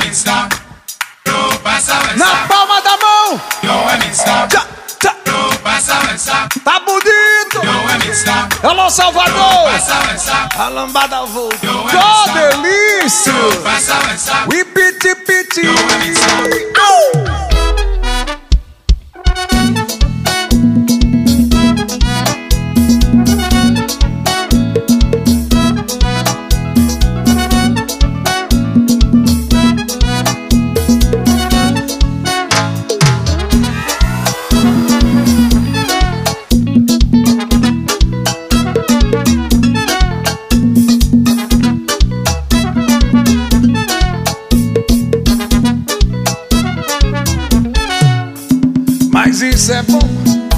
Na palma da mão. Tchá, tchá. Tá bonito. Alô, Salvador. A lambada voltou. Que delícia. E piti, piti. Mas isso é bom,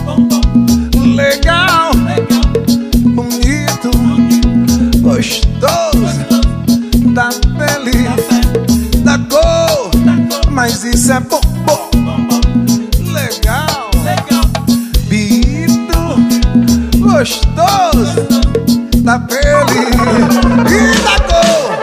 legal, bonito, gostoso, da pele, da cor. Mas isso é bom, bom, legal, bonito, gostoso, da pele e da cor.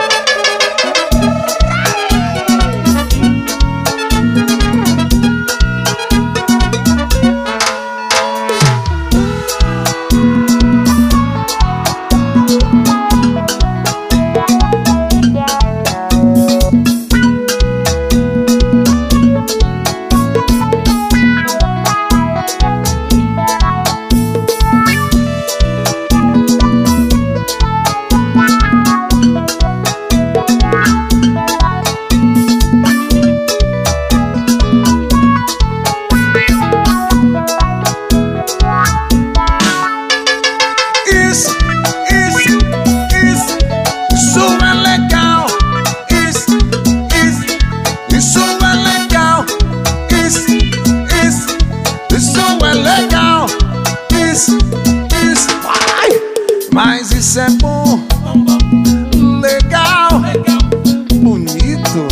Mas isso é bom, legal, bonito,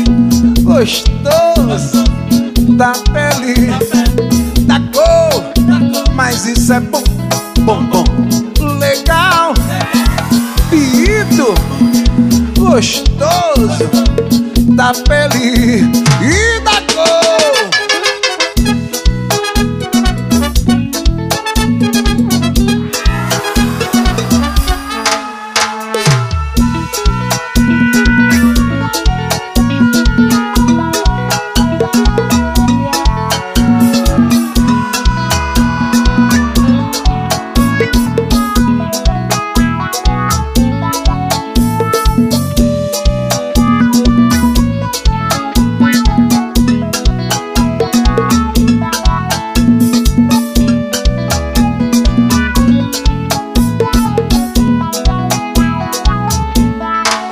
gostoso, da pele, da cor. Mas isso é bom, bom, bom, legal, bonito, gostoso, da pele e da cor.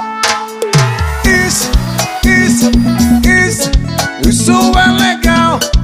Isso é legal,